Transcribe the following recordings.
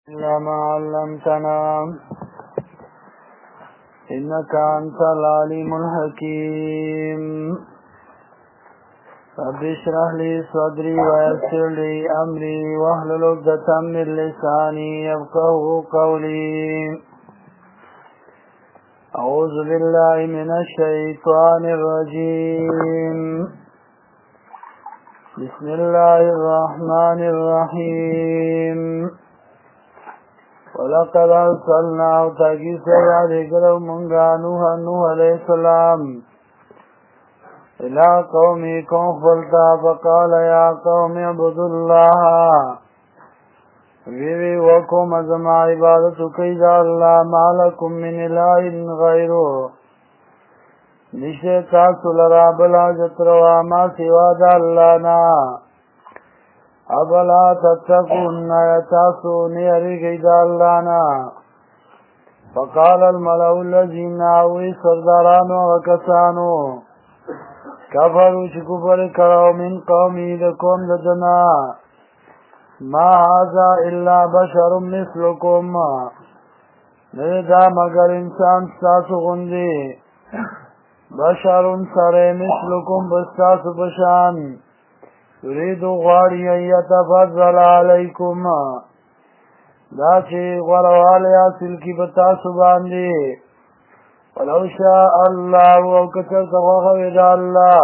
إلا ما علمتنا إنك أنت العليم الحكيم. رب اشرح لي صدري ويسر لي أمري واحلل عقدة من لساني يفقهوا قولي. أعوذ بالله من الشيطان الرجيم. بسم الله الرحمن الرحيم. ولقد أرسلنا تاكي سياد اقرأ منغا نوح عليه السلام إلى قومي قوم فلتا فقال يا قوم اعبدوا الله ویوی وکم ازما عبادتو کیدا اللہ مالکم من الہ غیرو نشتے تاسو لرا بلا جتروا ما سوا دا اللہ نا ابلا تتقون تاسو نیاری کیدا اللہ نا. فقال الملأ الذین آوی سردارانو وکسانو کفرو چکفر کرو من قومی دکوم ددنا ما هذا الا بشر مثلكم ندا مگر انسان ستاسو غندی بشر سره مثلكم بستاسو بشان یریدو غاری ایتفضل علیکم دا چه غروالی حاصل کی بتاسو باندی ولو شاء الله او کچر تغوخوی دا اللہ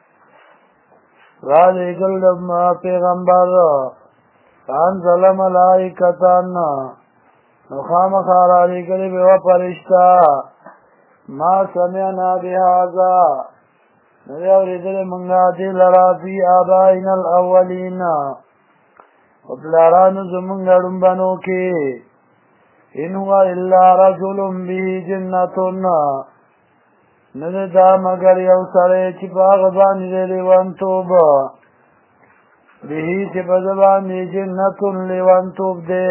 را لیگل پیغمبر فانزل ملائکتان نخام خارالی قریب و پرشتا ما سمعنا بهذا نریوری دل منگا دل را فی آبائنا الاولین وپلارانو زمنگا رنبانو کی ان هو الا رجل به جنتون ندا مگر یو سره چی پاغ بانی دے لیوانتوب بهی چی پزبانی جنتون لیوانتوب دے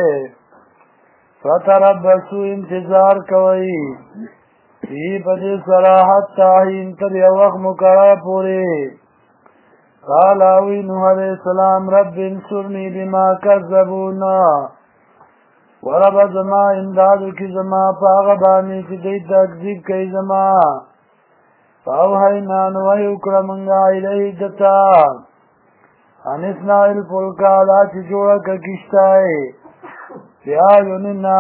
فتربسو انتظار کوئی بهی پدی صراحت تاہین تر یو وقت مکرہ پوری. قال اوی نوح علیہ السلام رب انصرنی بما کذبونا ورب زما امدادو کی زما پاغبانی چی دی تکذیب کئی زما فاوحینا نوحی اکرمنگا الیہ دتا انسنا الفلکا لا چی جوڑا کشتائی بیایوننا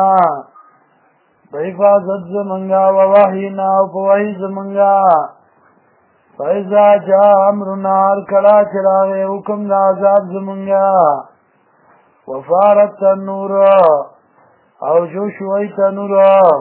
بحفاظت زمنگا ووحینا وپوحی زمنگا فیضا جا امرنا ارکلا چراغ حکم دا عذاب زمنگا وفارت تنور او جو شوی تنور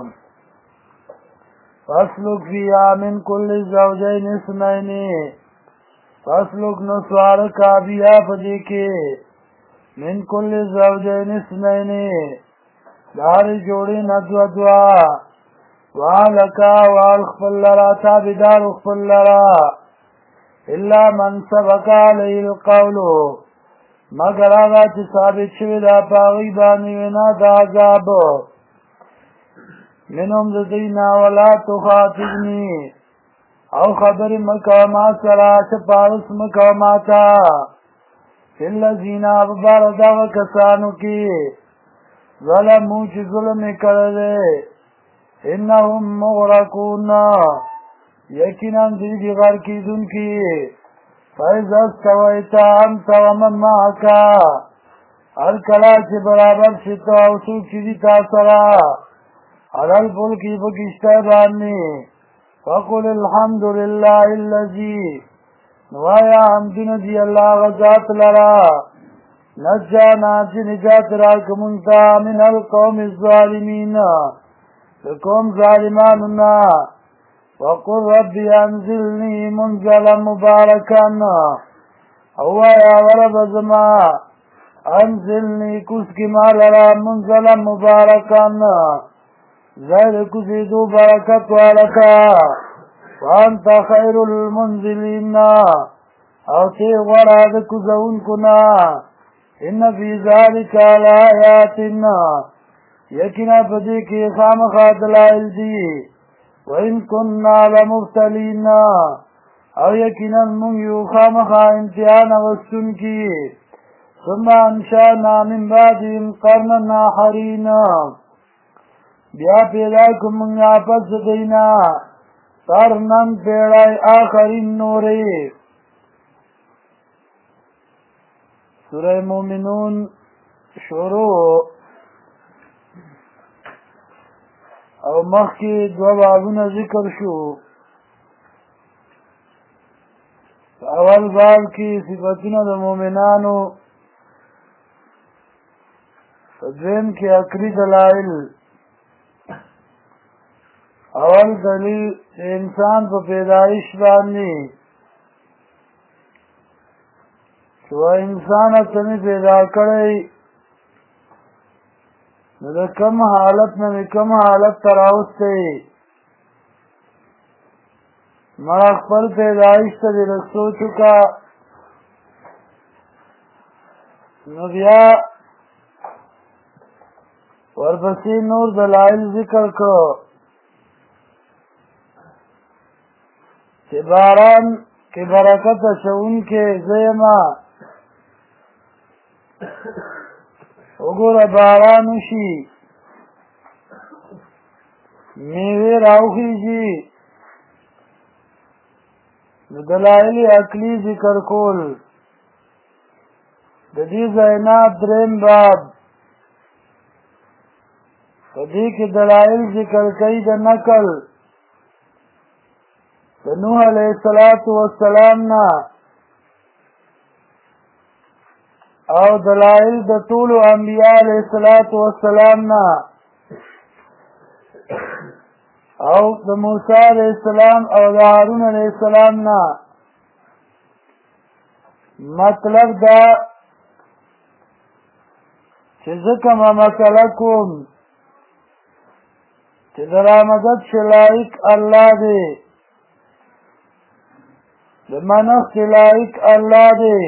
فاسلک فیا من کل زوجین اسنینی فاسلک نسوار کابیا پدی کے من کل زوجین اسنینی داری جوڑی ندو دوا والکا والخفل لرا تابدار اخفل لرا الا من سبقا علی القولو مگر آغا چی ثابت شوی دا پاغی بانی وینا دا عذاب منهم ددینا ولا تخاطبنی او خبر مکوما سرا چپارس مکوماتا فی اللذین اببار دا کسانو کی ظلمو چی ظلم کردے انہم مغرقون یقینا دیدی غر کی دن کی فیض استویتا انت ومن معکا ارکلا چی برابر شتا اوسو چیزی تاثرا علال پلکی بکشتا بانی فقل الحمدللہ اللذی نوایا حمدن دی اللہ غزات لرا نجانا چی نجات راکمونتا من القوم الظالمین لقوم ظالماننا وقل ربی انزلنی منزلا مبارکا هو یا ورب زما انزلنی کسکی مالرا منزلا مبارکا زیر کسی دو برکت والکا وانت خیر المنزلین او تی وراد کزون کنا ان فی ذالک لآیاتنا یقینا پدی کی خامخا دلائل دی وَإِن كُنَّا لَمُبْتَلِينَ او یقینا من یو خامخا امتحان وستن کی ثم انشأنا من بعدهم قرنا آخرین بیا پیدا کوم موږ پس دینا قرنن پیړۍ آخرین نورې. سورہ مومنون شروع او مخکې دوه بابونه ذکر شو. اول باب کې صفتونه د مؤمنانو، دویم کې عقلي دلایل. اول دلیل د انسان په پیدایش باندې چې انسان ته پیدا کړی نو د کم حالت نه کم حالت ته راوستی. مړه خپل پیدایش ته دې سوچ وکړه نو بیا ورپسې نور دلایل ذکر کړو چې باران کې برکت اچونکی زه یمه. وګوره باران وشي میوې راوخیږي نو دلایل عقلي ذکر کول. د دې ځای نه درېیم باب په دې کې دلایل ذکر کوي د نقل د نوح علیه السلام نه او دلائل د ټولو انبیاء علیه السلام نه او د موسی علیه السلام او د هارون علیه السلام نه. مطلب دا چې زه کومه مسله کوم چې د رامدد شلایق الله دی، د منښت لایق الله دی،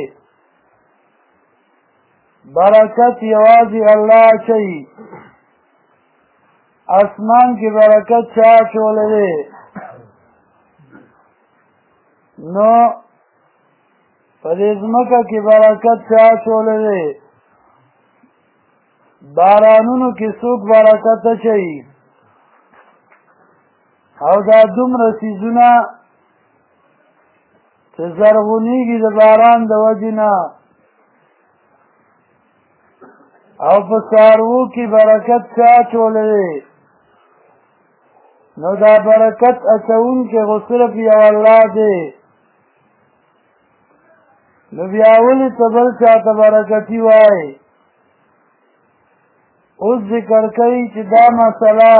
برکت یوازې الله اچوي. اسمان کې برکت چا اچولی دی؟ نو په دې ځمکه کې برکت چا اچولی دی؟ بارانونو کې څوک برکت اچوي؟ او دا دومره څیزونه چې زرغونېږي د باران د وجې نه او په څاروو کې برکت چا اچولی دی؟ نو دا برکت اچوونکی خو صرف یو الله دی. نو بیا ولې ته بل چاته برکتي وایې؟ اوس ذکر کوي چې دا مسله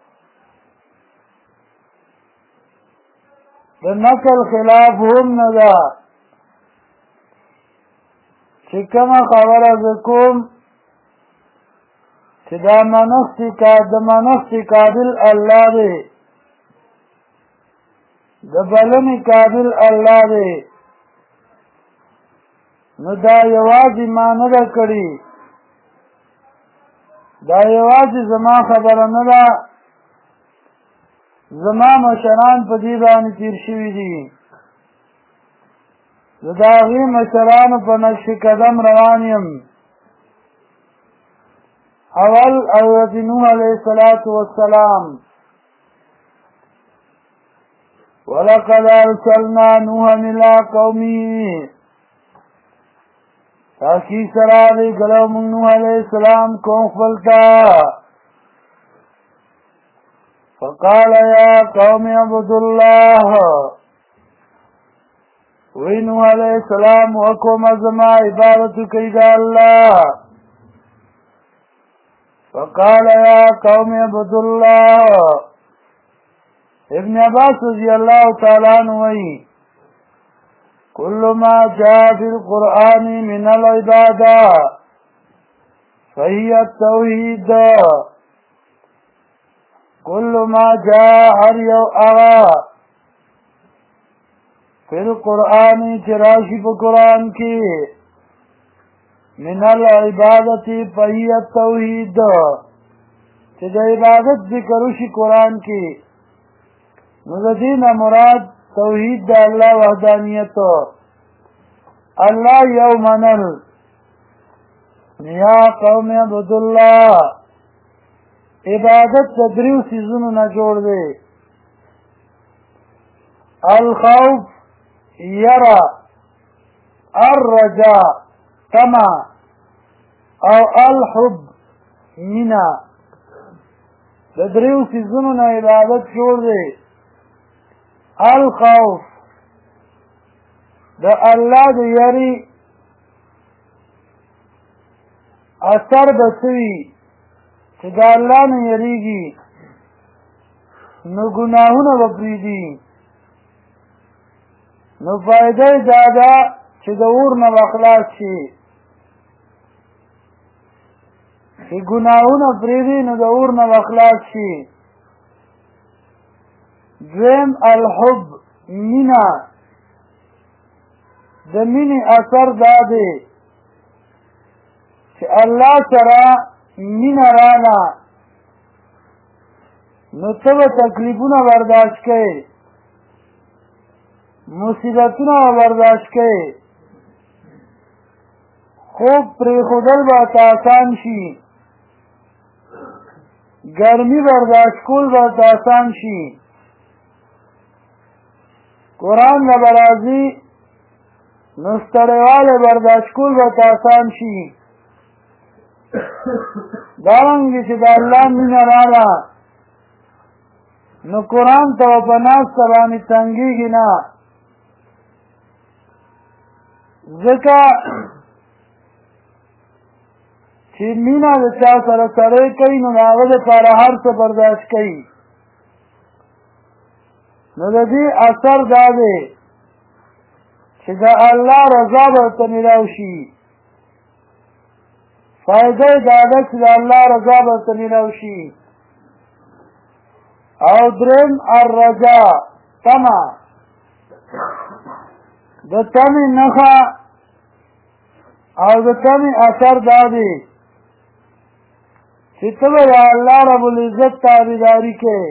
د نقل خلاف هم نه ده چې کومه خبره زه کوم چې دا د منښت قابل الله دی، د بلنې قابل الله دی. نو دا یوازې ما نه ده کړې، دا یوازې زما خبره نه ده، زما مشران په دې باندې تیر شوي دي. زه د هغې مشرانو په نقش قدم روان یم. اول حضرت نوح علیه السلام، ولقد ارسلنا نوحا الى قومه، تحقیق سره لېږلی موږ نوح علیه السلام قوم خپل ته. فقال یا قوم اعبدوا الله، وی نوح علیه السلام وقوم زما عبادت کوي د الله. فقال یا قوم اعبدوا الله. ابن عباس رضی اللہ تعالیٰ عنہ وی کل ما جاء فی القرآن من العبادة فهي التوحید. کل ما جاء هر یو اغا فی القرآن چراشی پا قرآن کی من العبادت فهی التوحید چه دا عبادت ذکروشی قرآن کی نو دا دین مراد توحید دا اللہ وحدانیتو. اللہ یو منل یا قوم عبداللہ عبادت د دریو سیزونو نه جوړ دی الخوف یرا الرجاء طمع او الحب مینا د دریو سیزونو نه عبادت جوړ دی الخوف د الله د یری اثر بسوی چې د الله نه یریږي نو ګناهونه به پرېږدي نو فایده یې دا ده چې د اور نه به خلاص شي چې ګناهونه پرېږدي نو د اور نه به خلاص شي دویم الحب مینه د مینې اثر دا دی چې الله سره مینه راغله نو ته به تکلیفونه برداشت کوې مصیبتونه به برداشت کوې خوب پرېښودل به ورته آسان شي ګرمي برداشت کول به ورته آسان شي قرآن نه به راځي نو ستړیوالی برداشت کول به ورته آسان شي دارنګې چې د الله مینه راغله نو قرآن ته به په ناسته باندې تنګېږي نه ځکه چې مینه د چا سره سړی کوي نو د هغه دپاره هر څه برداشت کوي نو د دې اثر دا دی چې د الله رضا به ورته میلاو شي فایده یې دا ده چې د الله رضا به ورته میلاو شي او دریم الرجا طمع د طمع نښه او د طمع اثر دا دی چې ته به د الله رب العزت تابعداري کوې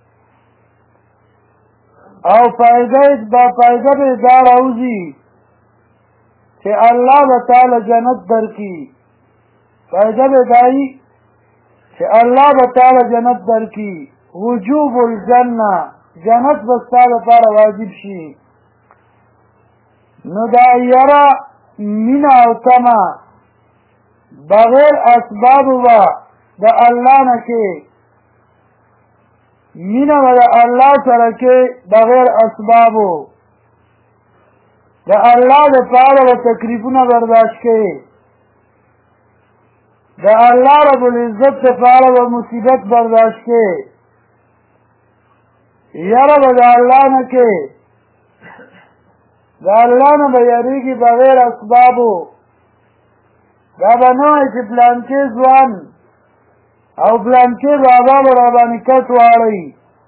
او فایده به دا راوځي چې الله به تعالی جنت درکړي فایده به دا وي چې الله به تعالی جنت درکړي وجوب الجنه جنت به ستا لپاره واجب شي نو دا یره مینه او طمع بغیر اسبابو به د الله نه کې مینه به د الله سره کې بغیر اسبابو د الله دپاره به تکلیفونه برداشت کوې د الله رب العزت دپاره به مصیبت برداشت کوې یره به د الله نه کې د الله نه به یریږي بغیر اسبابو دا به نه وایي چې پلانکې ځوان او پلانکې بابا به راباندې کټ واړوي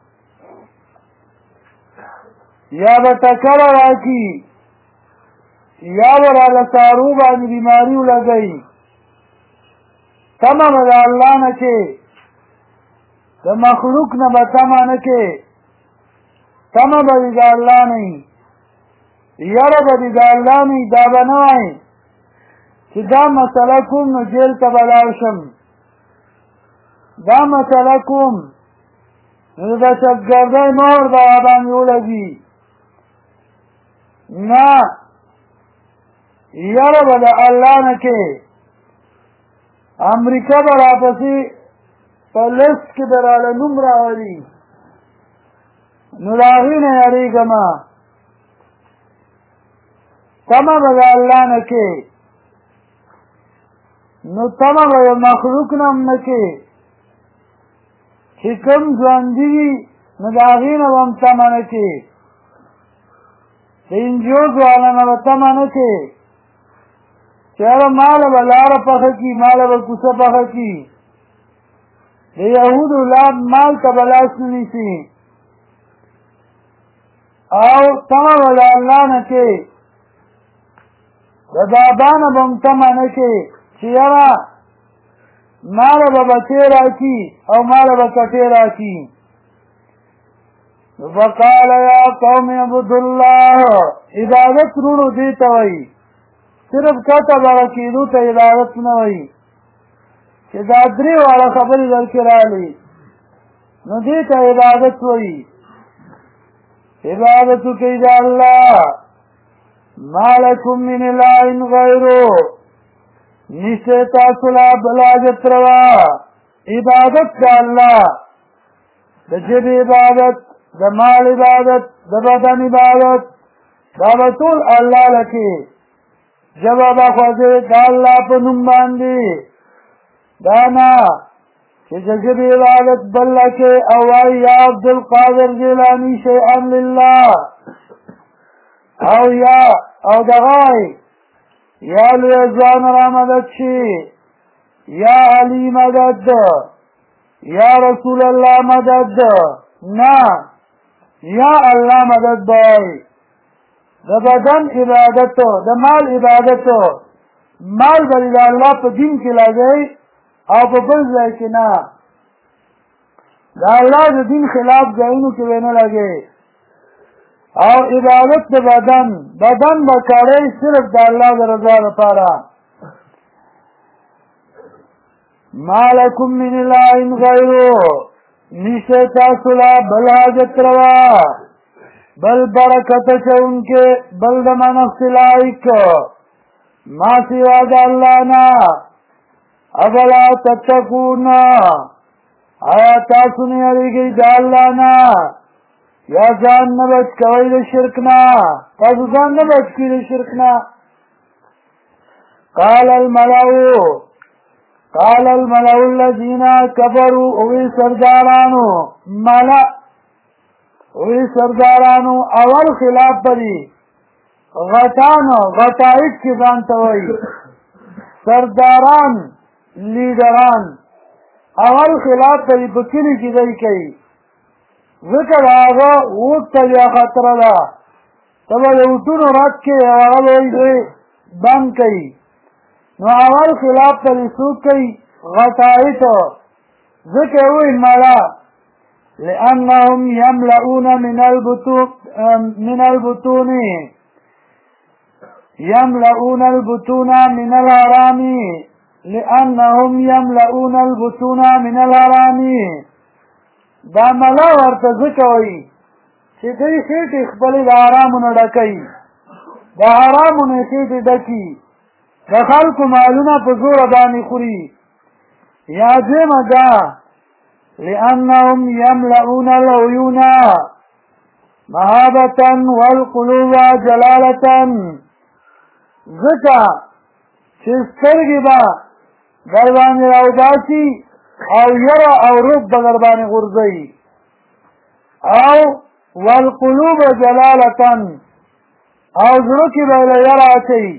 یا به ټکره راکړي یا به راله څاروو باندې بیماري ولګوي تمه به د الله نه کې د مخلوق نه به تمه نه کې تمه به دې د الله نه وي یره به دې د الله نه وي دا به نه وایي چې دا مسله کوم نو جیل ته به لاړ شم دا مسله کوم نو د دهشتګردۍ مهر به راباندې ولګي نه یره به د الله نه کې امریکا به راپسې په لست کې به راله نوم راولي نو د هغې نه یارېږم تمه به د الله نه کې نو تمه به د مخلوق نه هم نه کې چې کوم ژوندي وي نو د هغې نه به هم تمه نه کې د انجیوز والا نه به تمه نه کې چې هغه ماله به لاره پخه کړي ماله به کوڅه پخه کړي د یهودو مال ته به لاس نه نیسي او تمه به د الله نه کې د بابا نه به هم تمه نه کې چې یاره ماله به بچې راکړي او ماله به کټې راکړي فقال یا قوم اعبدوا الله عبادت رونو دې ته وایي صرف کته بره کېدو ته عبادت نه وایي چې دا درې واړه خبرې درکې راغلي نو دې ته عبادت وایي عبادت کوي د الله ما لکم من اله غیرو نشته تاسو لا بل حاجت روا عبادت د الله د ژبې عبادت د مال عبادت د بدن عبادت دا به ټول الله لکې ژبه به خوځې د الله په نوم باندې دا نه چې د ژبې عبادت بل لکې او وایي یا عبدالقادر جیلاني شیئا لله او یا او دغه وایي یا لوی ځوان را مدد شي یا علی مدد یا رسول الله مدد نه یا الله مدد بای د بدن عبادت د مال عبادت مال بری د الله په دین کې لګي او په بل ځای کې نه د الله د دین خلاف ځایونو کې ونه لګي او عبادت د بدن بکړی صرف د الله د رضا لپاره ما لکم من اله غیرو نشته تاسو لا بل حاجت روا بل برکت چونکه بل د منفس لائق ما سوا د الله نه افلا تتقون آیا تاسو نه یریږئ د الله نه یا ځان نه بچ کوئ د شرک نه تاسو ځان نه بچ کړئ د شرک نه قال الملأ الذين كفروا اوی سردارانو اول خلاف پری غټائد کی ځانته وایي سرداران لیډران اول خلاف پری په کلي کې دی کوي ذکر هغه وقت یا خطر ده تبا د اوټونو رات کې هغه وایي بند کوي نو اول خلاف پری څوک کوي غټائد ذکر وایي ملا لأنهم يملؤون من البطون يملؤون البطون من الحرام لأنهم يملؤون البطون من الحرام دا ملا ورته ځکه وایي چې دوی خېټې خپلې د حرامو ډکوي د حرامو نه خېټې ډکي د خلکو مالونه په زوره باندې خوري یا دویمه دا لأنهم يملؤون العيون مهابة والقلوب جلالة ځکه چې سترګې به در باندې راوباسي او یره او روب به در باندې غورځوي او والقلوب جلالة او زړه کې به له یره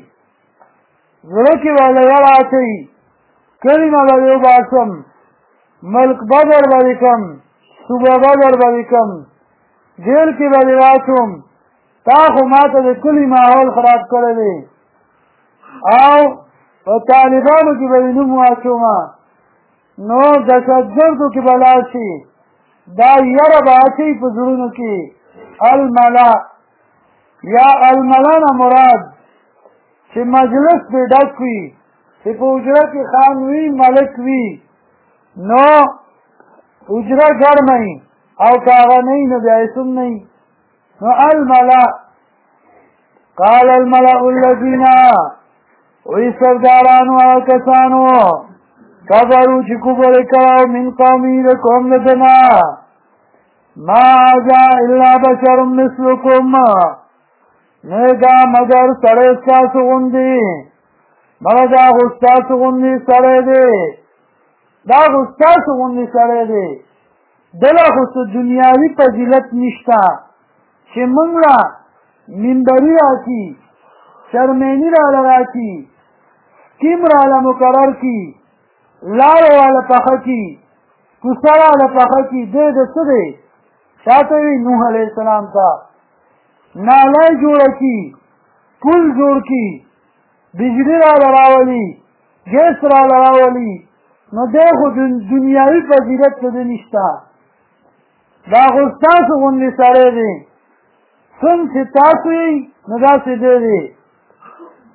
اچوي کلمه به یې وباسم ملک بدر بریکم صوبه بدر بریکم جیل کې به راشم تا خو ماته د کلي ماحول خراب کړی دی او په طالبانو کې به نوم واچوم نو دهشتګردو کې به لاړ شي دا یره به اچوي په زړونو کې الملا یا الملا نه مراد چې مجلس به ډک وي چې په حجره کې خان وي ملک وي نو حجره ګرمه او کاغه نه نو بیا یې سم نه نو الملا قال الملأ الذين وی سردارانو او کسانو کفرو چې کفر کړو من قومي د قوم دنا ما هذا الا بشر مثلكم نه دا مگر سړی ستاسو غوندې مگر دا خو ستاسو غوندې سړی دی دا خو ستاسو غوندې سړی دی دله خو څه دنیاوي فضیلت نشته چې موږ له منبري راکړي شرمیني راله راکړي سکیم راله مقرر کړي لاره واله پخه کړي کوڅه راله پخه کړي دی د څه دی شاته وي نوح علیه السلام ته نالۍ جوړه کړي پل جوړ کړي بجلی راله راولي ګیس راله راولي نو دی خو دنیاوي فضیلت څه دی نشته دا خو ستاسو غوندې سړی دی څنګه چې تاسو یې نو داسې دی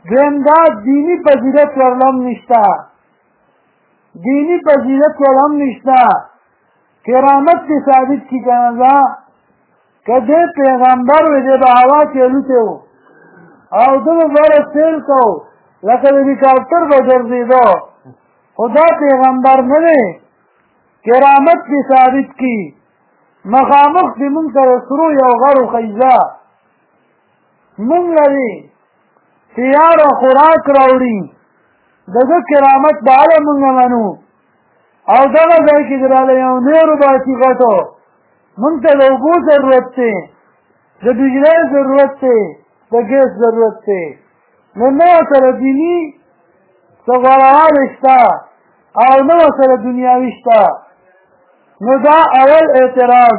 دویم دا دینی فضیلت ورلم نشتا دینی فضیلت ورلم نشتا کرامت کی ثابت کی کنزا که دے پیغمبر وی دے با ہوا چیلو تے ہو او دو بڑا سیل کو لکه هلیکاپټر به ګرځېدو خدا پیغمبر نه دی کرامت دې ثابت کی مخامخ دې مونږ سره سرو یو غر خیزه مونږ لري تیار خوراک راوړي دغه کرامت بالا مونږ منو او دغه ځای کې دراله یو نیرو باسي غټو مونږ ته د اوبو ضرورت دی د بجلی ضرورت دی د ګیس ضرورت دی نو نو سره دینی څه غوړوال شته او نو سره دنیاوي شته نو دا اول اعتراض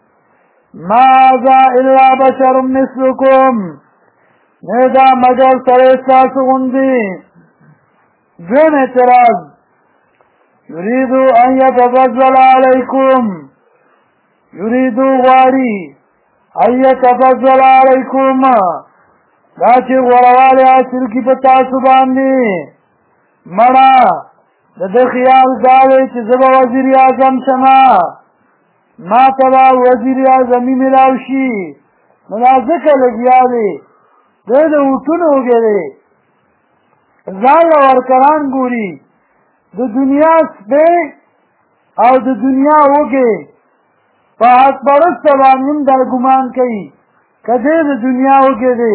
ماذا الا بشر مثلكم نه دا مگر سره تاسو غوندي دویم اعتراض يريد ان يتفضل عليكم يريد غاري ان يتفضل عليكم دا چې غوړواله حاصل کی په تاسو باندې مړه د خیال دا دی چې زه به وزیر اعظم شمه ما ته به وزیر اعظمي میلاو شي نو دا ځکه لګیا دی دی د اوټونو وږی دی ځان له ورکران ګوري د دنیا سپی او د دنیا وږی په حق پرسته باندې هم دا ګمان کوي که دی د دنیا وږی دی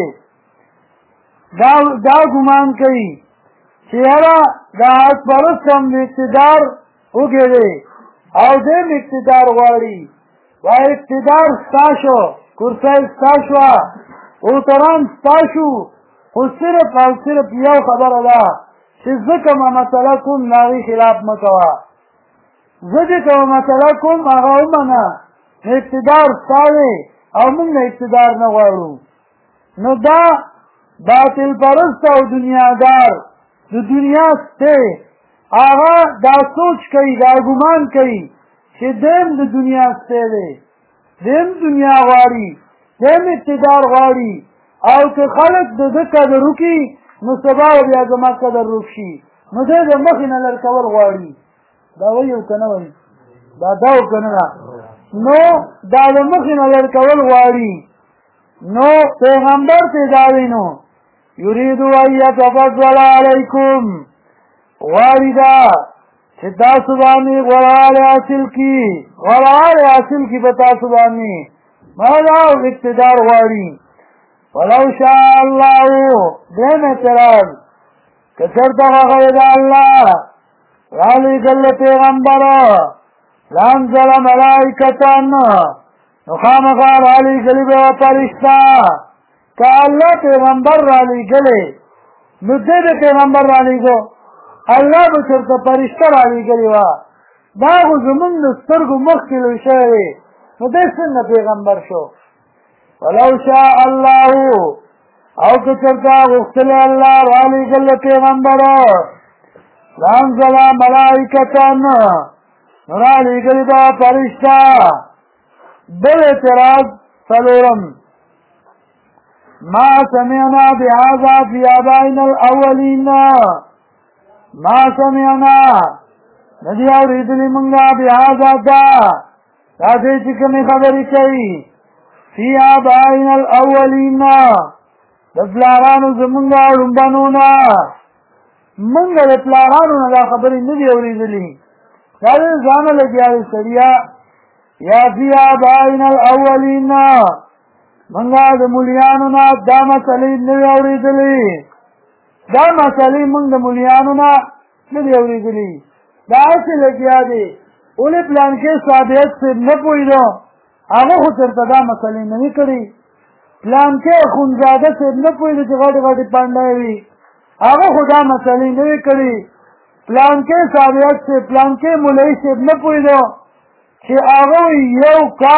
دا ګمان کوي چې یاره دا حق پرست هم د اقتدار وږی دی او دی هم اقتدار غواړي وا اقتدار ستا شو کرسی ستا شوه اوتران ستا شو خو صرف او صرف یو خبره ده چې زه کومه مسله کوم د هغې خلاف مه کوه زه چې کومه مسله کوم هغه ومنه اقتدار ستا دی او موږ نه اقتدار نه غواړو نو دا باطل پرست او دنیادار د دنیا سته هغه دا سوچ کوي دا ګمان کوي چې دیم د دنیا سته دی دیم دنیا غواړي دیم اقتدار غواړي او که خلک د ده قدر وکړي نو سبا بیا زما قدر روک شي نو دی د مخې نه لر کول غواړي دا وایي او که نه وایي دا او که نه ده نو دا د مخې نه لر کول غواړي نو پیغمبر ته دا وی نو یرید ان یتفضل علیکم غواړي دا چې تاسو باندې غوړوالی حاصل کي په تاسو باندې مالا اقتدار غواړي ولو شاء الله دیم اعتراض که چېرته خوښوي د الله رالېږل پیغمبر لانزل ملائکة نو خامخا رالېږلي به فرشته که الله پیغمبر رالیږلی نو دی د پیغمبر رالیږو الله به چېرته فرشته رالیږلې وه دا خو زمونږ د سترګو مخکې لوی شوی دی نو دی څنګه پیغمبر شو ولو شاء الله او که چېرته غوښتلی الله رالیږل پیغمبر لانزل ملائکة نو رالیږلي به فرشته بل اعتراض څلورم ما سمعنا بهذا في آبائنا الأولين ما سمعنا ندی اوریدلی منگا بهذا دا داسې چې کومې خبرې کوي في آبائنا الأولين د پلارانو زمونږ ړومبنو نه مونږ د پلارانو نه دا خبرې نه دي اورېدلي دا د ځانه لګیا دی سړیا یا في آبائنا الأولين منگا د مولیانو نا دا مسئلې نوی اوریدلی دا مسئلې منگ د مولیانو نا نوی اوریدلی دا ایسی لگیا دی اولی پلانکے صابیت سے نپویدو آغا خود چرتا دا مسئلې نوی کری پلانکے خونزاده سے نپویدو چی غاٹی غاٹی پاندائیوی آغا خود دا مسئلې نوی کری پلانکے صابیت سے پلانکے مولی سے نپویدو چی آغا یو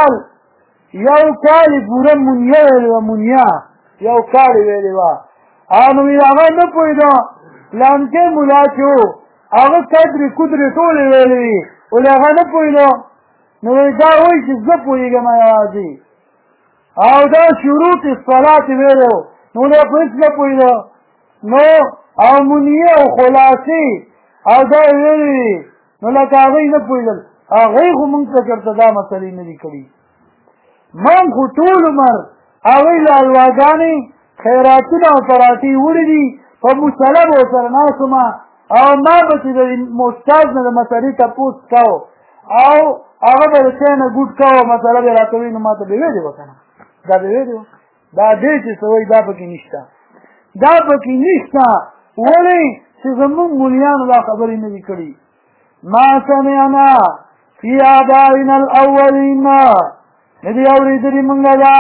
کالی پورا منیا ویلی و منیا یو کالی ویلی و آنوی آغا نپویدو لانکے ملا چو آغا قدری کدری طولی ویلی وی اولی آغا نپویدو نوی دا ہوئی چیز نپویگا ما یوازی او دا شروط الصلاة ویلیو نولی اپنیس نپویدو نو او منیه او خلاصې او دا ویلي نو لکه هغوی نه پوهېدل هغوی خو مونږ ته چېرته دا مسلې نه دي کړي مونږ خو ټول عمر هغوی له الواګانې خیراتونه او پراټې وړي دي په مسله به ورسره ناست وم او ما به چې د استاد نه د مسلې تپوس کو او هغه به د چای نه ګوټ کوه مسله به یې راته وي نو ما ته به ویلې وه که نه دا به ویلې وه دا دی چې څه وایي دا پکې نشته دا پکې نشته ولې چې زمونږ مولیانو دا خبرې نه دي کړي ما سمعنا فی آبائنا الاولین نه دي اورېدلي مونږه دا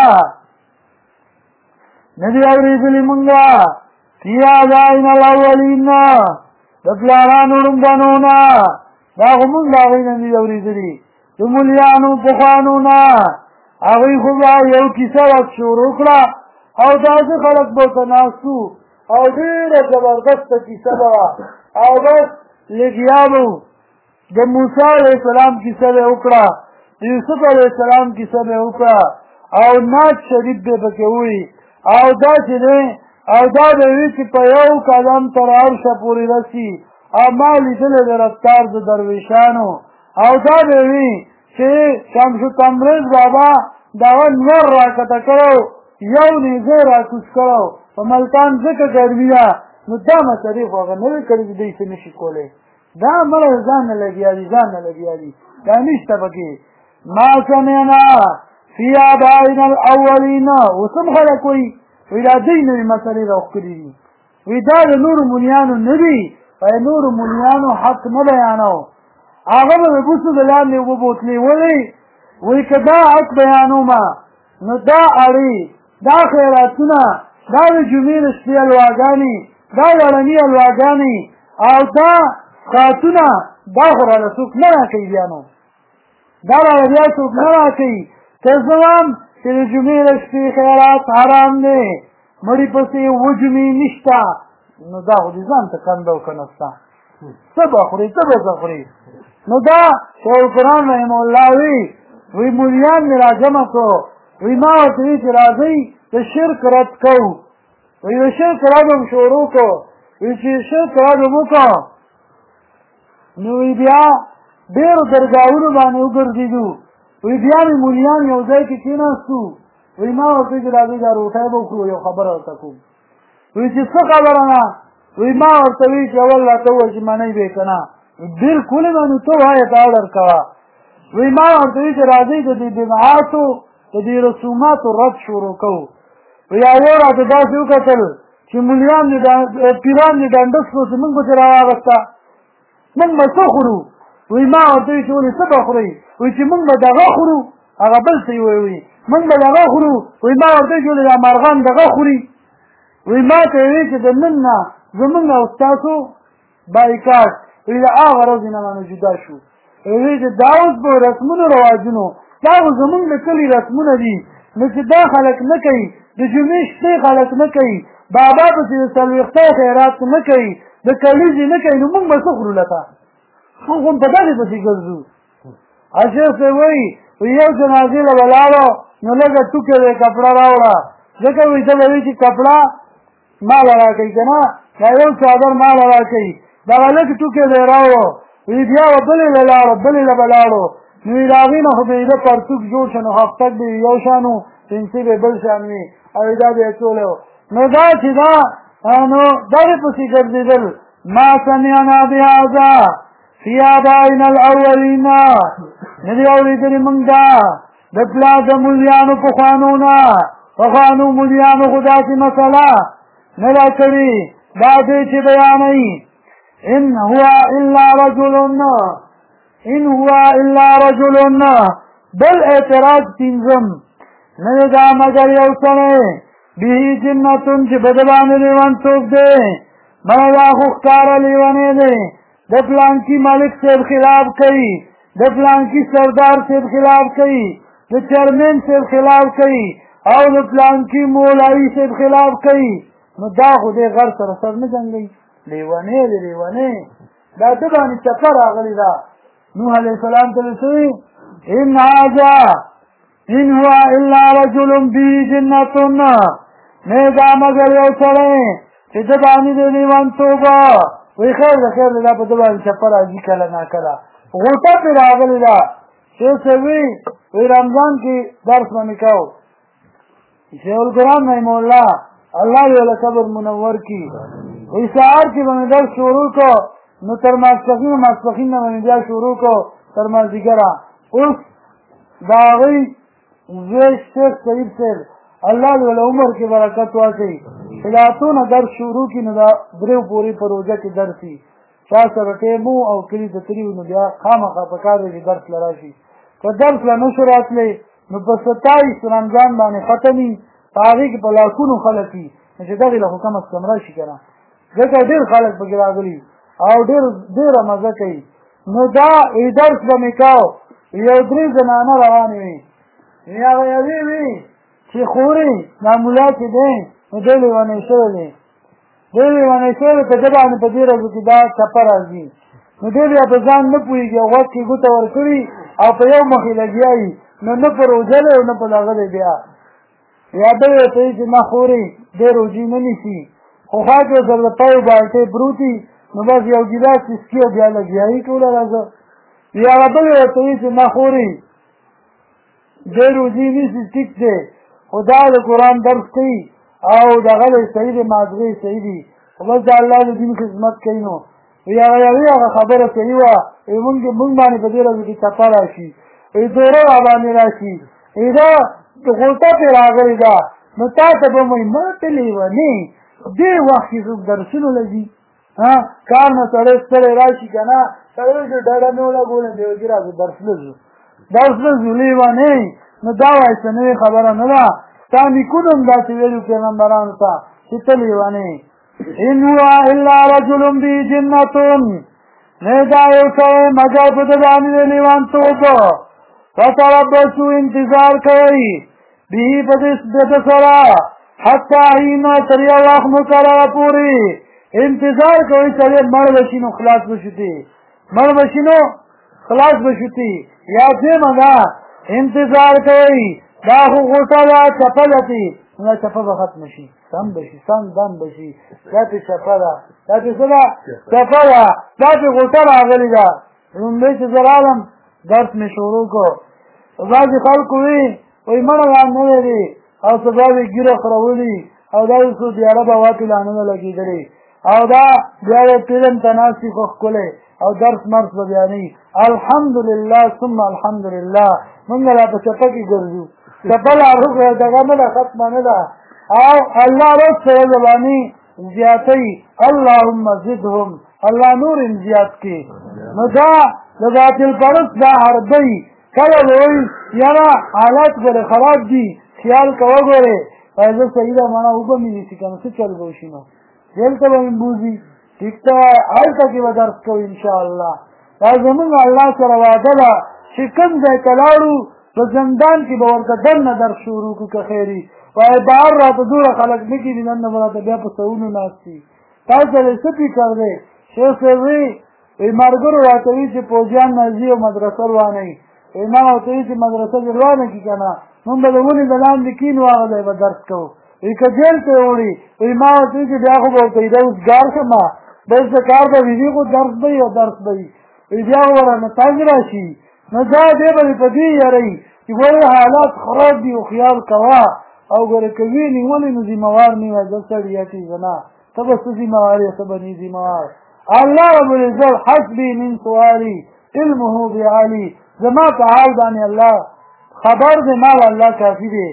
نه دي اورېدلي مونږه فی آبائنا الاولین د پلارانو ړومبنو نه دا خو مونږ د هغوی نه دي اورېدلي د مولیانو پخوانو نه هغوی خو به یو کیسه ورته شروع کړه او داسې خلک به ورته ناست وو او ډېره زبردسته کیسه به وه او بس لګیا به وو د موسی علیه السلام کیسه به یې وکړه د یوسف علیه السلام کیسه به یې وکړه او نعت شریف به پکې ووایي او دا چې دی او دا به وي چې په یو قدم تر عرشه پورې رسي او ما لیدلی د رفتار د درویشانو او دا به وي چې شمس تبریز بابا دغه نور راکته کړی یو نیزه راکوز کړی په ملتان ځکه ګرمي ده نو دا مسلې خو هغه نه وي کړي چې دوی څه نه شي کولی دا مړی ځان نه لګیا دي ځان نه لګیا دي دا نشته پکې ما سمعنا فی آبائنا الاولین اوس هم خلک وایي وایي دا دوی نوې مسلې راوښکلي دي وایي دا د نورو ملیانو نه دي وایي نورو ملیانو حق نه بیانو هغه به د بوسو د لاندې اوبه بوتلې ولې وایي که دا حق بیانومه نو دا اړې دا خیراتونه دا د جمعې د شپې الواګانې دا لړني الواګانې او دا خاتونه دا خو راله څوک نه راکوي بیا نو دا راله بیا څوک نه راکوي که زه وایم چې د جمعې د شپې خیرات حرام دی مړي پسې اووه جمعې نشته نو دا خو دې ځان ته کنده او که نه سته څه به خورې څه به څه خورې نو دا شیخ القرآن رحمه الله وی مولیان مې راجمع کړو وی ما ورته وی چې راځئ د شرک رد کوو وی د شرک رد هم شروع کړو وی چې شرک رد هم وکړو نو وی بیا ډېرو درګاهونو باندې وګرځېدو وی بیا مې مولیان یو ځای کې کېناستو وی ما ورته وی چې راځئ دا روټۍ به وکړو یو خبره ورته کوم وی چې څه خبره نه وی ما ورته وی چې اول راته ووایه چې منئ به یې که نه بلکل نو ته وایه ته اډر کوه وی ما ورته وی چې راځئ د دې بدعاتو د دې رسوماتو رد شروع کوو وی هغې راته داسې وکتل چې مولیان دې پیران دې ډنډس کړو چې مونږ به چې راواغسته مونږ به څه خورو وی ما ورته وی چې ولې څه به خورئ وی چې مونږ به دغه خورو هغه بل څه یې وی مونږ به دغه خورو وی ما ورته وی چې ولې دا مارغان دغه خوري وی ما ته یې وی چې د نن نه زمونږ او ستاسو بایکاټ وی د هغه ورځې نه مانه جدا شو وی چې دا اوس په رسمونو رواجونو دا خو زمونږ د کلي رسمونه دي نو چې دا خلک نه کوي د جمعې شپې خلک نه کوي بابا پسې د څلوېښتو خیرات نه کوي د کلیزې نه کوي نو مونږ به څه خورو لکه مونږ خو په دغې پسې ګرځو شیخ صاحب وایي یو جنازې له به لاړو نو لږه ټوکې دی کپړه راوړه ځکه وایي ته به وایي چې کپړه ما به را کوي که نه دا یو څادر ما به را کوي دغه لږ ټوکې دی راوړو وی بیا به بلې له لاړو بلې له به لاړو نو وی د هغې نه خو به یې ده پرتوک جوړ شه نو هفتک به یو شان و پنسي به بل شان وي او دا به یې ټولی و نو دا چې دا نو دغې پسې ګرځېدل ما سمعنا بهذا فی آبائنا الاولین نه دي اورېدلي مونږ دا د پلار د مولیانو پخوانو نه پخوانو مولیانو خو داسې مسله نه ده کړې دا دی چې بیانوي ان هو الا رجل بل اعتراض پنځم نه دا مگر یو سړی به جنتون چې بده باندې لیونتوب دی مړه دا خو ښکاره لیونی دی د پلانکي ملک صاحب خلاف کوي د پلانکي سردار صاحب خلاف کوي د چیرمین صاحب خلاف کوي او د پلانکي مولوي صاحب خلاف کوي نو دا خو دې غر سره سر نه جنګوي لیونی دی لیونی دا ده باندې چپه راغلې ده نوح علیه السلام ته ویل ان هذا ان هو الا رجل به جنة نه دا مگر یو سړی چې د باندې د لیوانتوبه وایي خیر ده خیر ده دا په ده باندې چپه راځي کله ناکله غوټه پرې راغلې ده شیخ صاحب وایي رمضان کې درس به مې کوو شیخ القرآن رحمه الله الله دې له قبر منور کړي وایي سهار کې به مې درس شروع کړو نو تر ماسپښین نه به مې بیا شروع کړو تر مازدیګره اوس د هغوی زوی شیخ صاحب صاحب الله دې له عمر کې برکت واچوي چې دا څونه درس شروع کړي نو دا دریو پورې په روژه کې درس وي چا سره ټیم او کلي ته تلي نو بیا خامخا په کار دی چې درس له راشي که درس له نه شو راتلی نو په 27 رمضان باندې ختم وي په هغې کې په لاکونو خلک وي نو چې دغې له خو کم از کم راشي که نه ځکه ډېر خلک پکې راغلي او ډېره مزه کوي نو دا درس به مې کوو یو 3 زنانه روانې وي هغه یوې وي چې خورې دا ملا چې دی نو دی لیونی شوی دی دی لیونی شوی دی په ده باندې په دې ورځو کې دا چپه راځي نو دی بیا په ځان نه پوهېږي او غوږ کې ګوته ورکړي او په یو مخې لګیا وي نو نه په روژه دی او نه په دغه دی بیا یا به یې ورته وي چې نه خورې دی روژې نه نیسي خو خوا کې ورسره د پایو بالټۍ پروت وي نو بس یو ګیلاس څښي او بیا لګیایي ټوله راځه یا بل یې ورته وي چې نه خورې دی روژې نیسي ټیک دی خو دا د قرآن درس کوي او دغه دی صحیح دی مازغې صحیح دي خو بس د الله د دین خدمت کوي نو وی هغه یوې هغه خبره صحیح وه وی مونږ باندې په دې ورځو کې چپه راشي وی دوره را باندې راشي وی دا غوټه پرې راغلې ده نو تا ته به وایي ما ته لیونې دې وخت کې څوک درسونو له ځي کار نه سړی ستړی راشي که نه سړی چې ډډه مې ولګوله دی وایي راځه درس له ځو درس له ځو لیونې نو دا وایي څه نوې خبره نه ده ستا نیکونو هم داسې ویلو پیغمبرانو ته چې ته لیونې ان هو الا رجل به جنة نه دا یو سړی مګر په ده باندې د لیوانتوب فتربصوا انتظار کوئ به په ده سره حتی حین تر یو وخت مقرره پورې انتظار کوئ سړی مړ به شي نو خلاص به شوتي مړ به شي نو خلاص به شوتي یا دویمه ده انتظار کوئ دا خو غوټه ده چپه لتي نو چپه به ختم شي سم به شي سم دم به شي دا پې چپه ده دا پې څه ده چپه ده دا پې غوټه راغلې ده لومړی چې زه رالم درس مې شروع کړو بعضې خلکو وایي مړه لا نوی دی او څه بعضې ګیره خرولي او دا یې سعودي عرب هوا کې لا نه لګېدلې او دا بیا یې فلم ته ناست وي خو ښکلی او درس مرس به بیا نه وي الحمدلله ثم الحمدلله مونږ لا په چپه کې ګرځو چپه لا دغه نه ده ختمه نه ده او الله رب سره زباني زیاتوي اللهم زدهم الله نور زیات کړي نو دا د باطل پرست دا حربۍ کله به وایي یاره حالات ګوره خراب دي خیال کوه ګورې وایي زه صحیح ده مڼه اوبه مې نیسي که نو څه چل به وشي نو جیل ته به مې بوځي ټیک ته هلته کې به درس کوو انشاءالله دا زمونږ الله سره وعده ده چې کوم ځای ته لاړو په زندان کې به ورته دننه درس شروع کړو که خیري وایي بهر راته دوره خلک نه کېدي نن نه به راته بیا په سرونو ناست وي تاسو سره څه فکر دی شیخ صاحب وایي ملګرو راته وایي چې پوځیان نه ځي او مدرسه روانوي وایي ما ورته وایي چې مدرسه دې روانه کړي که نه مونږ به د ونې د لاندې کښېنو هغه ځای به درس کوو وایي که جیل ته یې وړي وایي ما ورته وایي چې بیا خو به ورته وایي دا اوس ګار شمه بس د کار به وي خو درس به وي او درس به وي وایي بیا خو به رانه تنګ را شي نو دا دی به په دې یاروي چې ګورې حالات خراب دي او خیال کوه او ګوره که وینې ولې نو ذمهوار نه وای زه سړی چې زه نه ته به څه ذمهوار یې ته به نه ذمهوار الله رب العزت حسبي من سؤالي علمه بعلي زما په حال باندې الله خبر دی ما الله کافي دی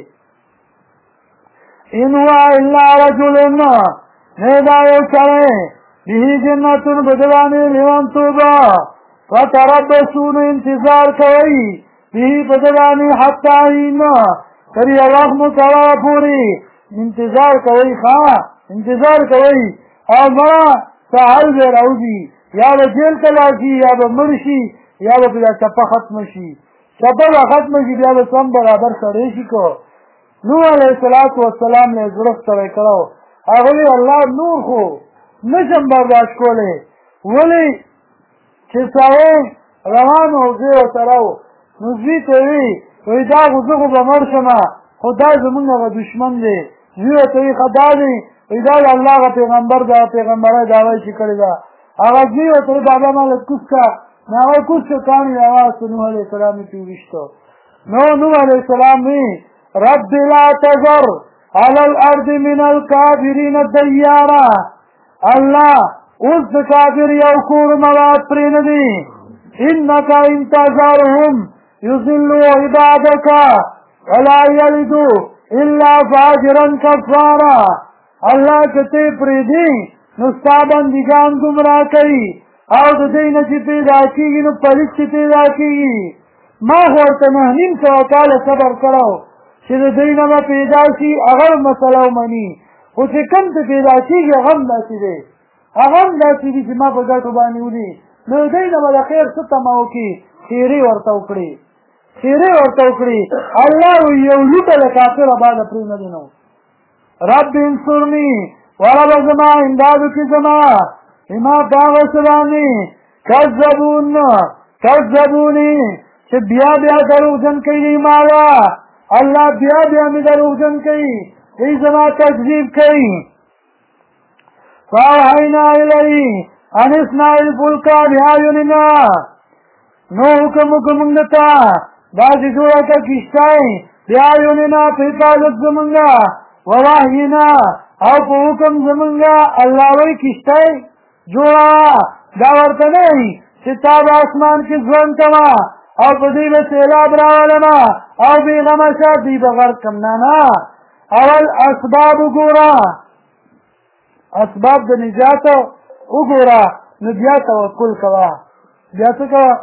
ان هو الا رجل نه دا یو سړی به جنة بدوانې لیوانتوبه فتربصوا انتظار کوئ به بدوانې حتی حین تر یو وخت مقرره پورې انتظار کوئ انتظار کوئ او مړه سهل به راوځي یا به جیل ته لاړ شي یا به مړ شي یا به بیا چپه ختمه شي چپه به ختمه شي بیا به سم برابر سړی شي کو نوح علیه السلام نه زړه ستړی کړو هغه وی الله نور خو نشم برداشت کولی ولې چې سړی روان و زه ورته راو نو زوی ته وی دا خو زه خو به مړ شمه خو دا زمونږ هغه دشمن دی زوی ورته وی ښه دا دی دا الله غ پیغمبر دا پیغمبره دعوی چې کړې ده هغه ځي ورته بابا مال کوس کا هغه کوس کانی هغه نوح علیه السلام کې وشتو نوح علیه السلام وی رب لا تذر على الارض من الكافرين ديارا الله اوس د کافر یو کور مواد پرې نه دي انك ان تذرهم يضلوا عبادك ولا يلدوا الا فاجرا كفارا الله کته پریدي نو ستا بندگان گمراه کوي او د دې نه چې پیدا کېږي نو پلیت چې پیدا کېږي ما ورته نیم سوه کاله صبر کړو چې د دې نه به پیدا شي هغه مسله ومني خو چې کوم ته پیدا کېږي هغه هم داسې دی هغه هم داسې دي چې ما په ګټو باندې ولي نو د دې نه به د خیر څه تمه وکړي خیرې ورته وکړي الله یو لوټه له کافره باندې پرې نه دی نو رب انصرني ورب زما امدادو کی زما اما باغ سبانی کذبونی چه بیا دروغ جن کئی مالا اللہ بیا می دروغ جن کئی ای زما تکذیب کئی فاوحینا الی ان اصنع الفلک بیاعیننا نو حکم منگتا داسی جوڑا کا کشتائی بیاعیننا پی حفاظت زمنگا وواحینا او په حکم زمونږه الله وایي کشتی جوړه دا ورته نه وي چې تا به اسمان کې ژوند کوه او په دوی به سیلاب راولمه او بېغمه شه دوی به غرق کړم نه اول اسباب وګوره اسباب د نجات وګوره نو بیا توکل کوه بیا څه کوه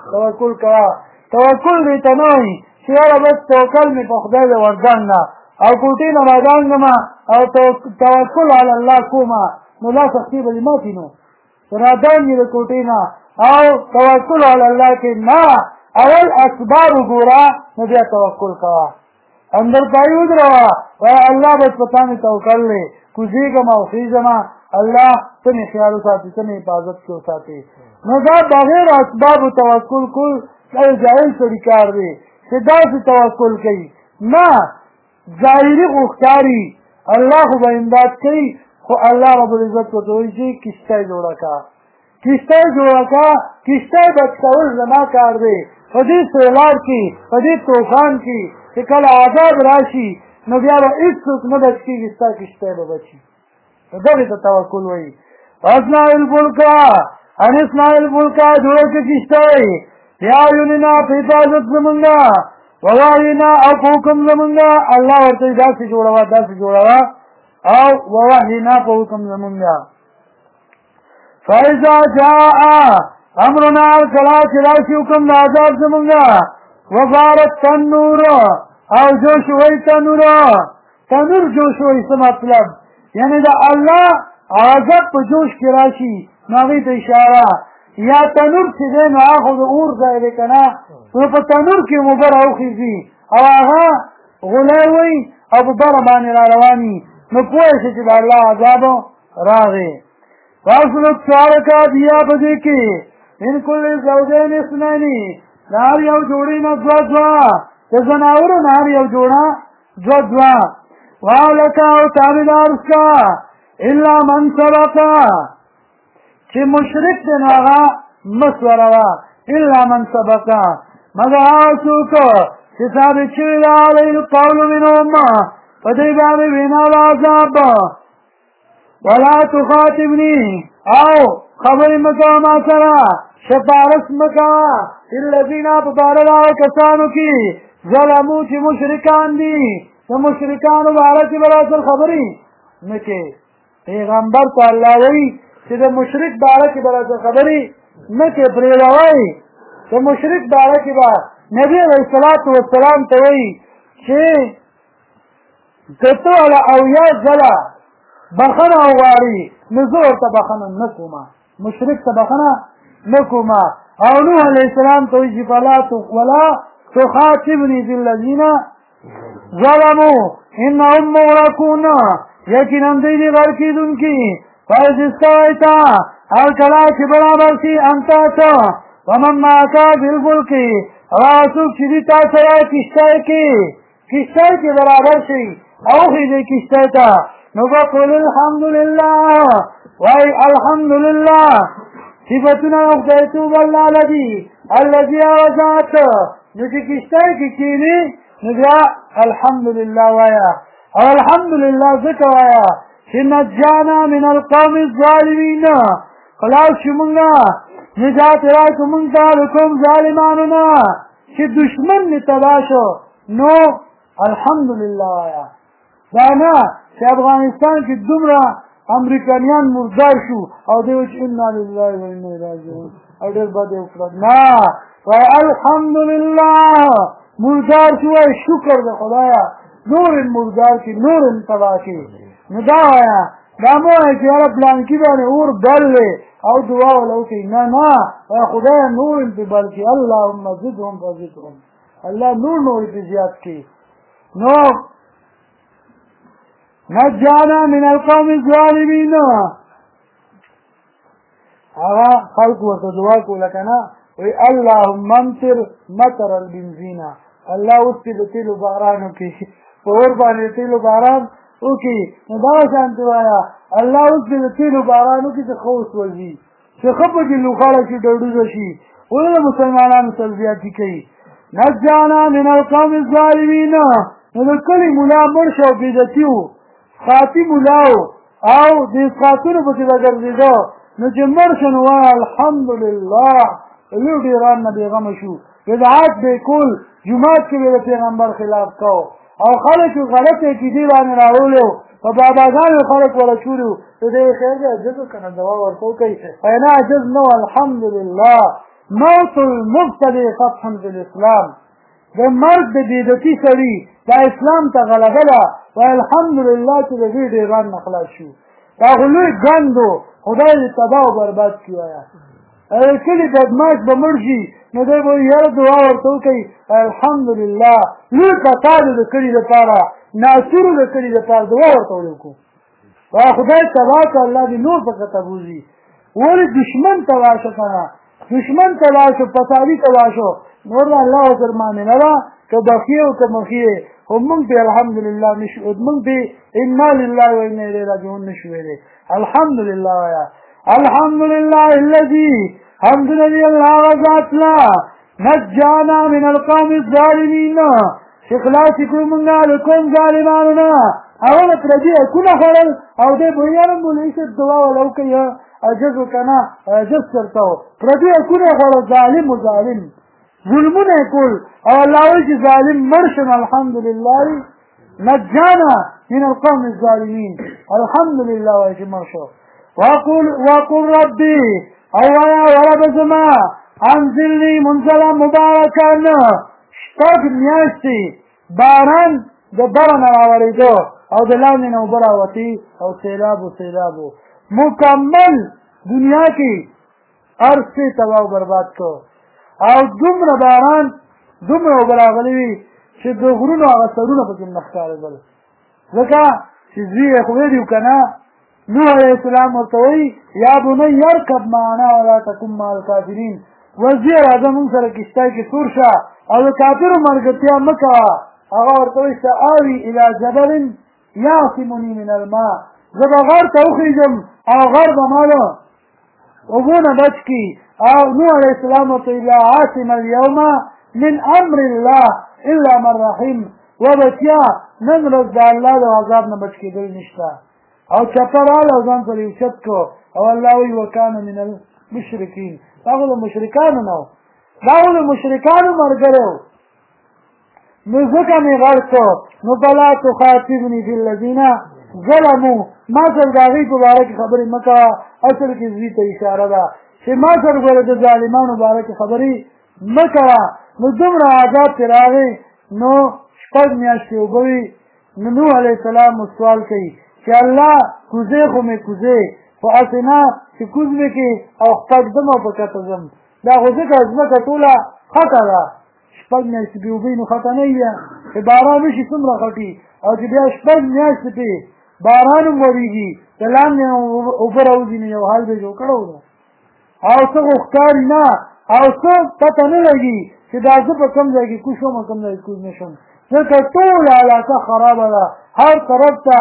توکل دې ته نه وایي چې یاره بس توکل مې په خدای د ورځنډه او کوټې نه راځم او توکل علی الله کومه نو لا سختي به ماتې نو راځم د کوټې نه او توکل علی الله کې نه اول اسباب وګوره نو بیا توکل کوه اندر پای ودروا او الله بس پتا مې توکل لې کوزیګم او خیزما الله ته خیال ساتي ته حفاظت کو ساتي نو دا بغیر اسباب توکل کول جاهل سړي کار دی چې دا توکل کوي نه ظاهری غوښتاري الله خو به امداد کوي خو الله رب العزت ورته وایي چې کشتی جوړه کا کشتی بچکول زما کار دی په دې سیلاب کې په دې طوفان کې چې کله عذاب راشي نو بیا به هېڅوک نه بچ کېږي ستا کشتی به بچي دغې ته توکل وایي اصنع الفلک جوړه کړه کشتی بیاعیننا په حفاظت زمونږه وواحینا او په حکم زمونږه الله ورته داسې جوړوه او وواحینا په حکم زمونږه فاذا جاء امرنا کله چې راشي حکم د عذاب زمونږه وغارت تنور او جوش وی تنور جوش وی څه مطلب یعنی د الله عذاب په جوش کې راشي نو هغې ته اشاره یا تنور چې دی نو هغه د اور ځای دی که نه نو په تنور کې اوبه راوخېږي او هغه غلی وي او په بره باندې را رواني نو پوه شي چې د الله عذاب راغی فاسلک شارکه بیا په دې کې من کل زوجین اثنین د هر یو جوړې نه دوه د زناورو نه هر یو جوړه دوه واولکه او تابعدار سکه الا من سبقه چې مشرک دی نو هغه مسوروه الا من سبقه مگر هغه څوک چې ثابت شوي ده علیه القول منهم په دوی باندې وینا د عذاب ولا تخاطبني او خبرې مه کوه ما سره شفارس مه کوه الذین په باره د هغو کسانو کې ظلمو چې مشرکان دي د مشرکانو باره کې به راسره خبرې نه کوې پیغمبر ته الله وایي چې د مشرک باره کې به راسره خبرې نه کوې پرېږدوئ د مشرک باره کې به نبی علیه السلام ته وایي چې که ته هله اویا ځله بخنه وغواړي نو زه ورته بخنه نه کومه مشرک ته بخنه نه کومه او نوح علیه السلام ته وایي چې ولا تخاطبني فی الذین ظلموا انهم مغرقون یقینا دوی دي غرق کېدونکي فاذ استویت هر کله چې برابر شي انت ته ومن معك بالفلک هغه څوک چې دي تا سره کشتی کې برابر شي او خېږئ کشتی ته نو فقل الحمدلله وای الحمدلله صفتنا اخدیتوب اللہ لدی الذي آوزات نو چی کشتای کی چینی نو بیا الحمدلله وایا او الحمدلله ذکر وایا چی نجانا من القوم الظالمین خلاص شمونگا نجات راکو منگتا لکم ظالمانونا چی دشمن نتباشو نو الحمدلله وایا دانا چی افغانستان کی دمرا امریکانیان مردار شو او دیو چې انا لله و انا الیه راجعون او ډېر بد وکړه نه وای الحمدلله مردار شو شکر د خدایا نور مردار کی نور تبا کی نو دا وایا دا مو چې یاره پلان کې باندې اور بل او دعا ولو کې نه نه خدایا نور په بل کې اللهم زدهم فزدهم الله نور په زیات کې نو نجانا من القوم الظالمین هغه خلق ورته دعا کوله کنه وی اللهم امطر مطر البنزین الله اوس په تیلو باران وکي په اور باندې تیلو باران وکي نو دا شانت وایا الله اوس په تیلو باران وکي چې خوش وځي چې خپل کې لوخاله کې ډوډو شي ولله مسلمانانو تلبیات کوي نجانا من القوم الظالمین نو کلی مولا مرشو بدتیو خاطی ملاو او دې خاطر په کې راګرځیدو نو چې مرشن وای الحمدلله لو ډیران نه بیغم شو بدعات به کول جمعات کې به پیغمبر خلاف کو او خلک غلطه کې دی باندې راولو په باباګانو خلک ولا چورو دې خیر دې عجز کنه دوا ورکو کوي انا عجز نو الحمدلله موت المبتدئ فتح في الاسلام د مرګ د بدعتي سړي دا اسلام ته غلبه ده والحمدلله چې د دې ډیران نخلاص شو دا غلوی ګندو خدای دې تباہ او برباد کړي وایا کلی بدماش به مړ شي نو دی به یاره دعا ورته وکړي الحمدلله لوی کسانو د کلي لپاره ناصرو د کلي لپاره دعا ورته وکړو خدای تباہ که الله دې نور په کته بوځي ولې دشمن تباه شو کنه دشمن تباه شو فسادي تباه شو نور الله درمانه نه ده که بخیه او که مخیه خو مونږ به الحمدلله نشو مونږ به انا لله و انا الیه راجعون نشو ویلې الحمدلله وایا الحمدلله الذي حمد لله الله ذات لا نجانا من القوم الظالمين اخلاص کومنا لكم ظالماننا اوله ترجی کونه خلل او دې بویانو مولوی څه دعا ولو کوي عجز کنا عجز کرتاو ترجی کونه خلل ظالم ظالم ظلمونه کول او الله وی ظالم مرشن الحمدلله نجانا من القوم الظالمين الحمدلله وی مرشو وقل ربي او يا رب زما انزلني منزلا مباركا شتاق میاشتي باران د باران راوړېدو او د لاندې نه اوبه راوتي او سیلابو مکمل دنیا کې هر څه تباه او برباد کو او دومره باران دومره اوبه راغلي وي چې د غرونو هغه سرونه پکې نه ښکارېدل ځکه چې زوی یې خو ویلي که نه نوح علیہ السلام ورته وایي یا بنی ارکب معنا ولا تکن مع الکافرین وزیر اعظم موږ سره کشتۍ کې تور شه او د کافرو ملګرتیا مه کوه هغه ورته وایي سآوي الی جبل یعصمني من الماء زه به غر ته وخېږم او غر به ما له اوبو نه بچ کړي او نوح علیہ السلام ورته لا عاصم اليوم من امر الله الا من رحم وبچیا نن ورځ د الله د عذاب نه بچ کېدل نشته او چپرال او ځان سره اوچت کو او الله وی وکانه من المشرکین هغه د مشرکانو نه هغه د مشرکانو مرګرو نو ځکه مې غلطو نو بلا تخاطبني في الذين ظلموا ما سره د هغې په باره کې خبرې مه کوه اصل کې زوی ته اشاره ده چې ما سره ګوره د ظالمانو باره کې خبرې مه کوه نو دومره عذاب چې راغی نو شپږ میاشتې اوبه وي نو نوح علیه السلام سوال کوي چې الله کوزې خو مې کوزې خو هسې نه چې کوز مې کې او خپږ ځم او په کته ځم دا خو ځکه ځمکه ټوله خټه ده شپږ میاشتې پې اوبه نو خټه نه وي چې باران وشي څومره خټي او چې بیا شپږ میاشتې پې باران هم ورېږي د لاندې اوبه راوځي نو یو حال به جوړ کړی و او څه خو ښکاري نه او څه پته نه لګي چې دا زه په کوم ځای کې کوز شم او کوم ځای کې کوز نه شم ځکه ټوله علاقه خرابه ده هر طرف ته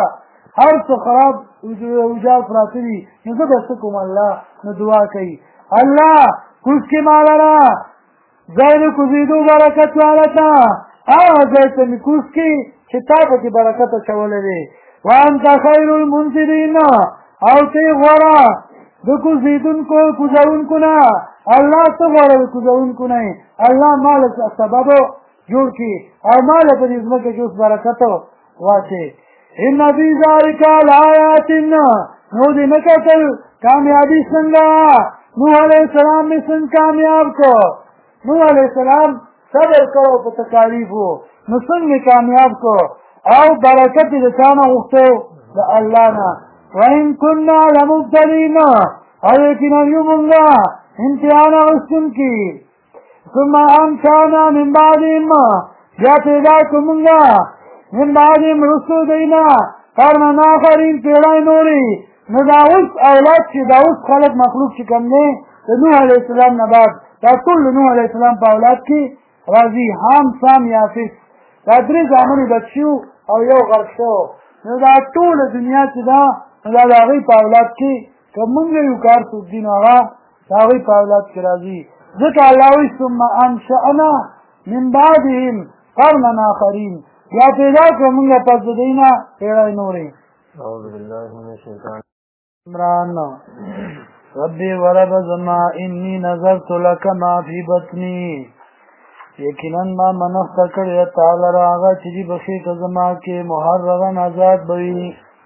هر څه خراب وجال پراته دي نو زه به څه کوم الله نو دعا کوي الله کوز کې مالره ځای د کوزېدو برکت واله ته هغه ځای ته مې کوز کړي چې تا پکې برکت اچولی دی وانت خیر المنزلین او ته غوره د کوزونکو نه الله ته غوره د کوزونکو نه الله مال سبب جوړ کړي او مال په دې ځمکه کې اوس برکت واچوي ان فی ذلک لآیات نو دې نه کتل کامیابي څنګه نوح علیہ السلام میں څنګه کامیاب کو نوح علیہ السلام صبر کرو په تکالیفو نو څنګه کامیاب کو او برکت دې ځانه وختو د الله نه وان كنا لمبتلين او یقینا یو مونږه امتحان غوښتون کی ثم انشانا من بعدهم بیا پیدا کومږه من بعدهم رسول دینا قرن آخرین پیړۍ نورې نو دا اوس اولاد چې دا اوس خلق مخلوق چې کوم دی د نوح علیه السلام نه بعد دا ټول د نوح علیه السلام په اولاد کې راځي حام سام یافس دا درې زامنې بچ شو او یو غرق شو نو دا ټوله دنیا چې دا نو دا د هغوی په اولاد کې که مونږ یو کار څوک دي نو هغه د هغوی په اولاد کې راځي ځکه الله وایي ثم انشأنا من بعدهم قرنا آخرین یا پیدا کړو مونږ پس د دوی نه پیړۍ نورې اعوذ بالله من الشیطان عمران ربي ورب زما انی نظرت لك ما فی بطنی یقینا ما منښت کړې تعالی راغه چې دی بخې ته زما کې محررا آزاد بوي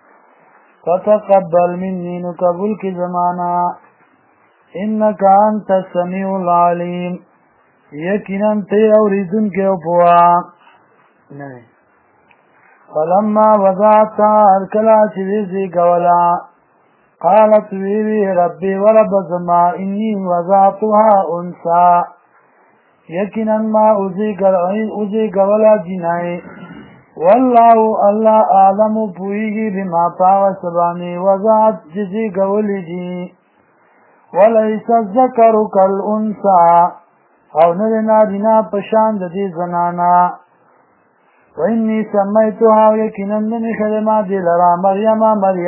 فتقبل مني نو قبول کی زمانہ انك انت السميع العليم یقینا ته اوریدونکی او پوها نه فلما وضعتها الکلا چې زیږوله قالت ویوی ربي ورب زما انی وضعتها انثى یقینا ما اوزیږوله جنای والله الله اعلم پوهیږي بما پاوه سبانې وضعت چې زیږولې دي وليس الذکر کالانثى او نه د نارینه په شان د دې زنانه وإني سميتها ويكنا من خدمة دلرا مريم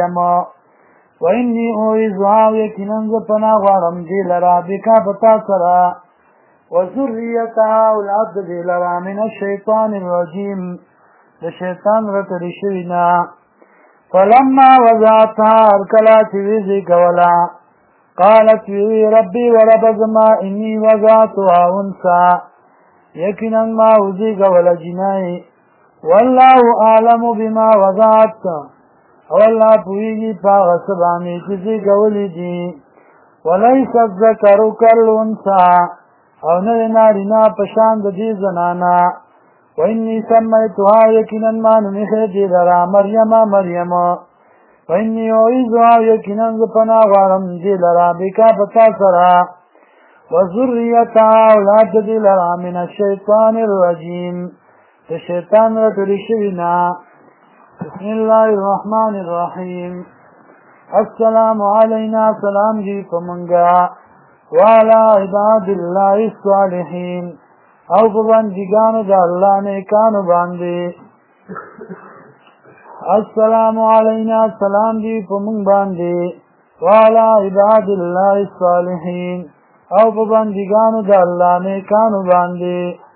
وإني أعيذها ويكنا زپنا غارم دلرا بك بتاثرا وذريتها أولاد دلرا من الشيطان الرجيم الشيطان رترشينا فلما وضعتها الكلات وزيك ولا قالت وی ربي ورب زما إني وضعتها أنثى يكنا ما وزيك ولا جنائي والله اعلم بما وضعت والله پویږي پاغه سبانه چې زیږولې دي وليس الذکر کالانثى او نه نارینه په شان د دې زنانه وإني سميتها یقینا ما نومې دې لرا مریم وإني أعيذها یقینا پناه غواړم دې لرا بکا پتا سره وذريتها اولاد دې لرا من الشیطان الرجیم الشيطان رترشينا بسم الله الرحمن الرحيم السلام علينا سلام جي فمنگا وعلى عباد الله الصالحين او بندگانو دا اللہ نیکانو باندے السلام علينا سلام جي فمنگ باندے وعلى عباد الله الصالحين او بندگانو دا اللہ نیکانو باندے